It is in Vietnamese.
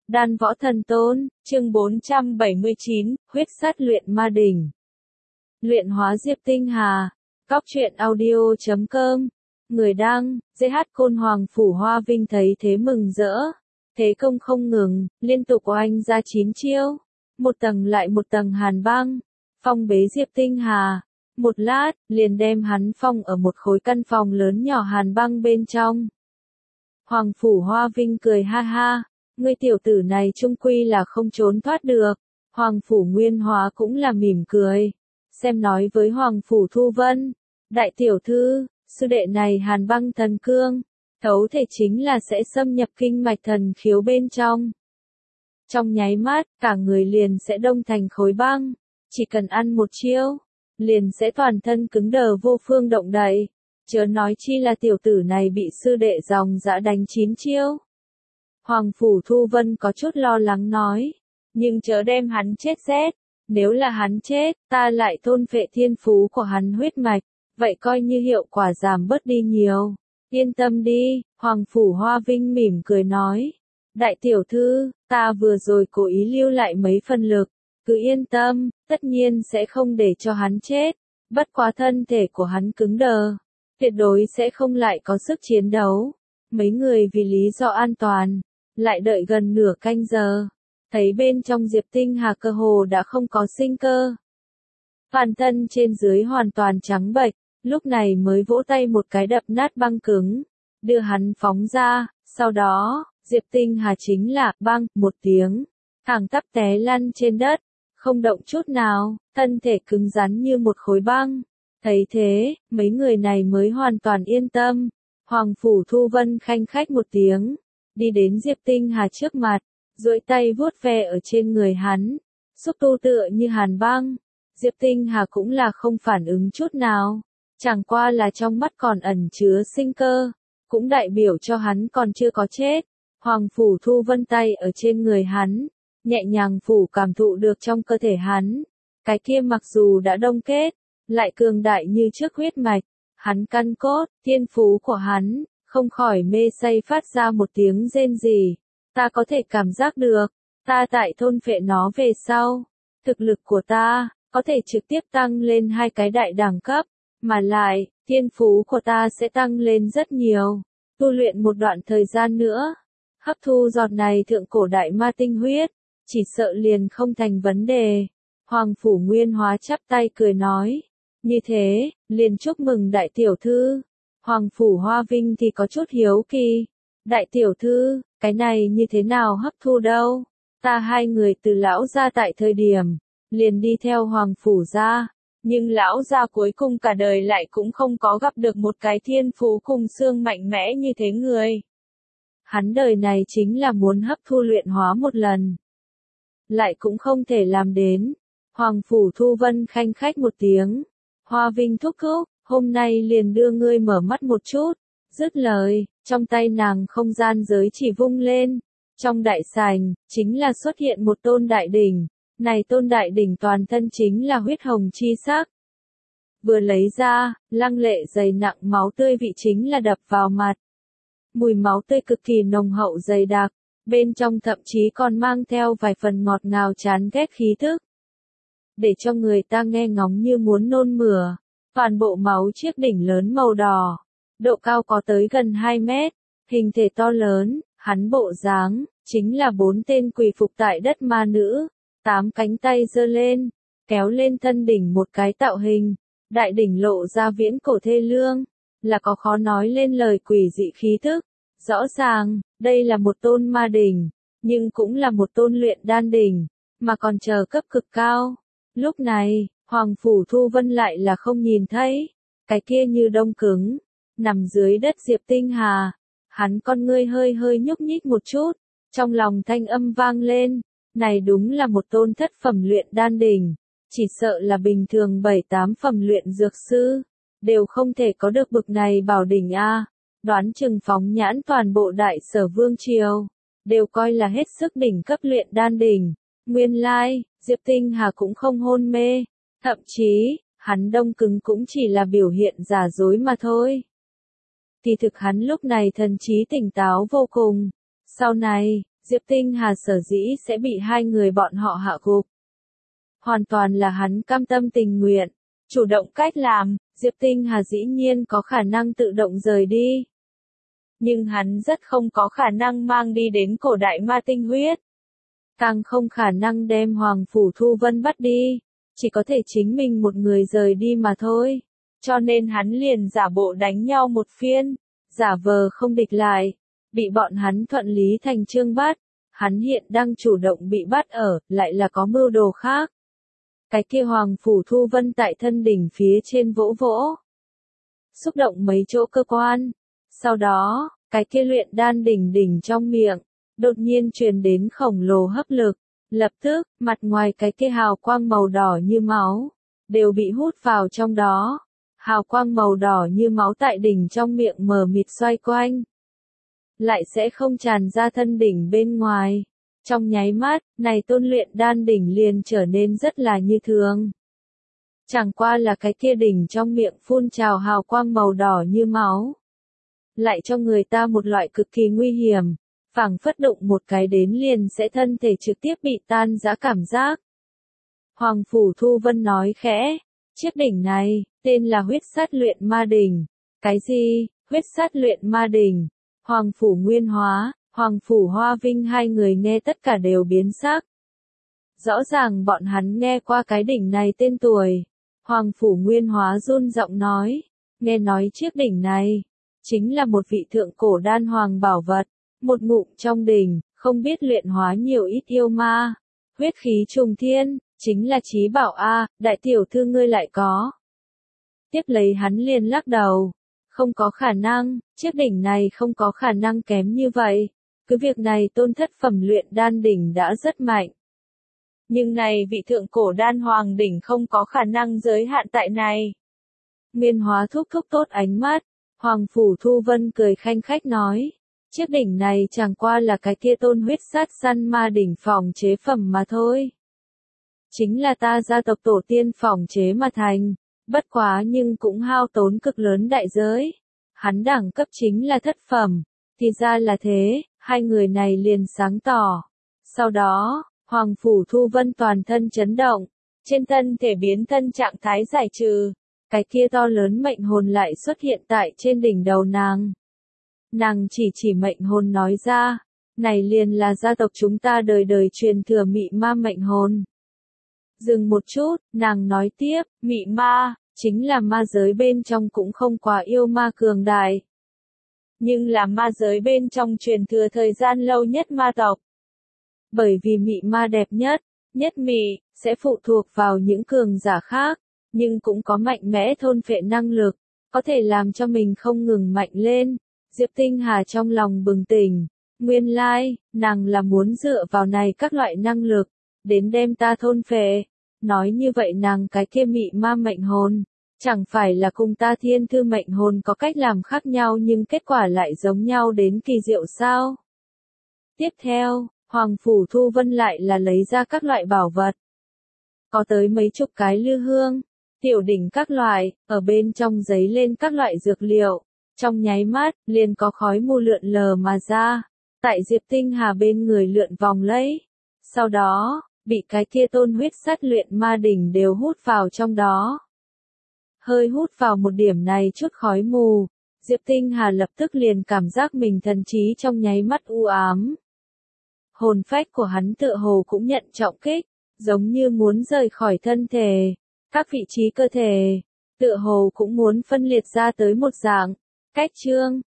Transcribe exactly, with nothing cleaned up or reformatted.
Đan Võ Thần Tôn, chương bốn trăm bảy mươi chín, huyết sát luyện ma đỉnh. Luyện hóa Diệp Tinh Hà. Cóc truyện audio chấm com. Người đăng, giê hát Côn Hoàng Phủ Hoa Vinh thấy thế mừng rỡ. Thế công không ngừng, liên tục oanh ra chín chiêu. Một tầng lại một tầng hàn băng. Phong bế Diệp Tinh Hà. Một lát, liền đem hắn phong ở một khối căn phòng lớn nhỏ hàn băng bên trong. Hoàng Phủ Hoa Vinh cười ha ha. Ngươi tiểu tử này chung quy là không trốn thoát được. Hoàng Phủ Nguyên Hóa cũng là mỉm cười. Xem nói với Hoàng Phủ Thu Vân. Đại tiểu thư, sư đệ này hàn băng thần cương. Thấu thể chính là sẽ xâm nhập kinh mạch thần khiếu bên trong. Trong nháy mắt, cả người liền sẽ đông thành khối băng. Chỉ cần ăn một chiêu, liền sẽ toàn thân cứng đờ vô phương động đậy. Chớ nói chi là tiểu tử này bị sư đệ dòng dã đánh chín chiêu. Hoàng Phủ Thu Vân có chút lo lắng nói, nhưng chớ đem hắn chết rét, nếu là hắn chết, ta lại thôn phệ thiên phú của hắn huyết mạch, vậy coi như hiệu quả giảm bớt đi nhiều. Yên tâm đi, Hoàng Phủ Hoa Vinh mỉm cười nói, đại tiểu thư, ta vừa rồi cố ý lưu lại mấy phần lực, cứ yên tâm, tất nhiên sẽ không để cho hắn chết, bất quá thân thể của hắn cứng đờ, tuyệt đối sẽ không lại có sức chiến đấu. Mấy người vì lý do an toàn, lại đợi gần nửa canh giờ, thấy bên trong Diệp Tinh Hà cơ hồ đã không có sinh cơ. Toàn thân trên dưới hoàn toàn trắng bệch, lúc này mới vỗ tay một cái đập nát băng cứng, đưa hắn phóng ra, sau đó, Diệp Tinh Hà chính là băng một tiếng, thẳng tắp té lăn trên đất, không động chút nào, thân thể cứng rắn như một khối băng. Thấy thế, mấy người này mới hoàn toàn yên tâm. Hoàng Phủ Thu Vân khanh khách một tiếng, đi đến Diệp Tinh Hà trước mặt, duỗi tay vuốt ve ở trên người hắn, xúc tu tựa như hàn băng. Diệp Tinh Hà cũng là không phản ứng chút nào, chẳng qua là trong mắt còn ẩn chứa sinh cơ, cũng đại biểu cho hắn còn chưa có chết. Hoàng Phủ Thu Vân tay ở trên người hắn, nhẹ nhàng phủ cảm thụ được trong cơ thể hắn, cái kia mặc dù đã đông kết, lại cường đại như trước huyết mạch, hắn căn cốt, thiên phú của hắn, không khỏi mê say phát ra một tiếng rên rỉ. Ta có thể cảm giác được, ta tại thôn phệ nó về sau, thực lực của ta, có thể trực tiếp tăng lên hai cái đại đẳng cấp, mà lại, thiên phú của ta sẽ tăng lên rất nhiều, tu luyện một đoạn thời gian nữa, hấp thu giọt này thượng cổ đại ma tinh huyết, chỉ sợ liền không thành vấn đề. Hoàng Phủ Nguyên Hóa chắp tay cười nói, như thế, liền chúc mừng đại tiểu thư. Hoàng Phủ Hoa Vinh thì có chút hiếu kỳ. Đại tiểu thư, cái này như thế nào hấp thu đâu? Ta hai người từ lão gia tại thời điểm, liền đi theo Hoàng Phủ gia, nhưng lão gia cuối cùng cả đời lại cũng không có gặp được một cái thiên phú cùng xương mạnh mẽ như thế người. Hắn đời này chính là muốn hấp thu luyện hóa một lần, lại cũng không thể làm đến. Hoàng Phủ Thu Vân khanh khách một tiếng, Hoa Vinh thúc thúc, hôm nay liền đưa ngươi mở mắt một chút. Dứt lời, trong tay nàng không gian giới chỉ vung lên, trong đại sảnh, chính là xuất hiện một tôn đại đỉnh, này tôn đại đỉnh toàn thân chính là huyết hồng chi sắc. Vừa lấy ra, lăng lệ dày nặng máu tươi vị chính là đập vào mặt. Mùi máu tươi cực kỳ nồng hậu dày đặc, bên trong thậm chí còn mang theo vài phần ngọt ngào chán ghét khí thức, để cho người ta nghe ngóng như muốn nôn mửa. Toàn bộ máu chiếc đỉnh lớn màu đỏ, độ cao có tới gần hai mét, hình thể to lớn, hắn bộ dáng, chính là bốn tên quỳ phục tại đất ma nữ, tám cánh tay giơ lên, kéo lên thân đỉnh một cái tạo hình, đại đỉnh lộ ra viễn cổ thê lương, là có khó nói lên lời quỷ dị khí thức. Rõ ràng, đây là một tôn ma đỉnh, nhưng cũng là một tôn luyện đan đỉnh, mà còn chờ cấp cực cao. Lúc này, Hoàng Phủ Thu Vân lại là không nhìn thấy, cái kia như đông cứng, nằm dưới đất Diệp Tinh Hà. Hắn con ngươi hơi hơi nhúc nhích một chút, trong lòng thanh âm vang lên, này đúng là một tôn thất phẩm luyện đan đỉnh, chỉ sợ là bình thường bảy tám phẩm luyện dược sư, đều không thể có được bực này bảo đỉnh a. Đoán chừng phóng nhãn toàn bộ đại sở vương triều, đều coi là hết sức đỉnh cấp luyện đan đỉnh. Nguyên lai, Diệp Tinh Hà cũng không hôn mê. Thậm chí, hắn đông cứng cũng chỉ là biểu hiện giả dối mà thôi. Thì thực hắn lúc này thần trí tỉnh táo vô cùng. Sau này, Diệp Tinh Hà sở dĩ sẽ bị hai người bọn họ hạ gục. Hoàn toàn là hắn cam tâm tình nguyện, chủ động cách làm, Diệp Tinh Hà dĩ nhiên có khả năng tự động rời đi. Nhưng hắn rất không có khả năng mang đi đến cổ đại ma tinh huyết. Càng không khả năng đem Hoàng Phủ Thu Vân bắt đi, chỉ có thể chính mình một người rời đi mà thôi. Cho nên hắn liền giả bộ đánh nhau một phiên, giả vờ không địch lại, bị bọn hắn thuận lý thành chương bắt. Hắn hiện đang chủ động bị bắt ở, lại là có mưu đồ khác. Cái kia Hoàng Phủ Thu Vân tại thân đỉnh phía trên vỗ vỗ, xúc động mấy chỗ cơ quan. Sau đó, cái kia luyện đan đỉnh đỉnh trong miệng, đột nhiên truyền đến khổng lồ hấp lực. Lập tức, mặt ngoài cái kia hào quang màu đỏ như máu, đều bị hút vào trong đó. Hào quang màu đỏ như máu tại đỉnh trong miệng mờ mịt xoay quanh, lại sẽ không tràn ra thân đỉnh bên ngoài. Trong nháy mắt, này tôn luyện đan đỉnh liền trở nên rất là như thường. Chẳng qua là cái kia đỉnh trong miệng phun trào hào quang màu đỏ như máu, lại cho người ta một loại cực kỳ nguy hiểm, phảng phất đụng một cái đến liền sẽ thân thể trực tiếp bị tan rã cảm giác. Hoàng Phủ Thu Vân nói khẽ, chiếc đỉnh này, tên là huyết sát luyện ma đỉnh. Cái gì, huyết sát luyện ma đỉnh? Hoàng Phủ Nguyên Hóa, Hoàng Phủ Hoa Vinh hai người nghe tất cả đều biến sắc. Rõ ràng bọn hắn nghe qua cái đỉnh này tên tuổi. Hoàng Phủ Nguyên Hóa run giọng nói, nghe nói chiếc đỉnh này, chính là một vị thượng cổ đan hoàng bảo vật, một ngụm trong đỉnh, không biết luyện hóa nhiều ít yêu ma, huyết khí trùng thiên, chính là chí bảo a, đại tiểu thư ngươi lại có. Tiếp lấy hắn liền lắc đầu, không có khả năng, chiếc đỉnh này không có khả năng kém như vậy, cứ việc này tôn thất phẩm luyện đan đỉnh đã rất mạnh. Nhưng này vị thượng cổ đan hoàng đỉnh không có khả năng giới hạn tại này. Nguyên Hóa thúc thúc tốt ánh mắt, Hoàng Phủ Thu Vân cười khanh khách nói, chiếc đỉnh này chẳng qua là cái kia tôn huyết sát săn ma đỉnh phòng chế phẩm mà thôi. Chính là ta gia tộc tổ tiên phòng chế mà thành, bất quá nhưng cũng hao tốn cực lớn đại giới. Hắn đẳng cấp chính là thất phẩm, thì ra là thế, hai người này liền sáng tỏ. Sau đó, Hoàng Phủ Thu Vân toàn thân chấn động, trên thân thể biến thân trạng thái giải trừ, cái kia to lớn mệnh hồn lại xuất hiện tại trên đỉnh đầu nàng. Nàng chỉ chỉ mệnh hồn nói ra, này liền là gia tộc chúng ta đời đời truyền thừa mị ma mệnh hồn. Dừng một chút, nàng nói tiếp, mị ma, chính là ma giới bên trong cũng không quá yêu ma cường đại. Nhưng là ma giới bên trong truyền thừa thời gian lâu nhất ma tộc. Bởi vì mị ma đẹp nhất, nhất mị, sẽ phụ thuộc vào những cường giả khác, nhưng cũng có mạnh mẽ thôn phệ năng lực, có thể làm cho mình không ngừng mạnh lên. Diệp Tinh Hà trong lòng bừng tỉnh, nguyên lai, nàng là muốn dựa vào này các loại năng lực, đến đem ta thôn phệ. Nói như vậy nàng cái kia mị ma mệnh hồn, chẳng phải là cùng ta thiên thư mệnh hồn có cách làm khác nhau nhưng kết quả lại giống nhau đến kỳ diệu sao? Tiếp theo, Hoàng Phủ Thu Vân lại là lấy ra các loại bảo vật. Có tới mấy chục cái lư hương, tiểu đỉnh các loại, ở bên trong giấy lên các loại dược liệu. Trong nháy mắt, liền có khói mù lượn lờ mà ra, tại Diệp Tinh Hà bên người lượn vòng lấy. Sau đó, bị cái kia tôn huyết sát luyện ma đỉnh đều hút vào trong đó. Hơi hút vào một điểm này chút khói mù, Diệp Tinh Hà lập tức liền cảm giác mình thần trí trong nháy mắt u ám. Hồn phách của hắn tựa hồ cũng nhận trọng kích, giống như muốn rời khỏi thân thể, các vị trí cơ thể, tựa hồ cũng muốn phân liệt ra tới một dạng. Cách chương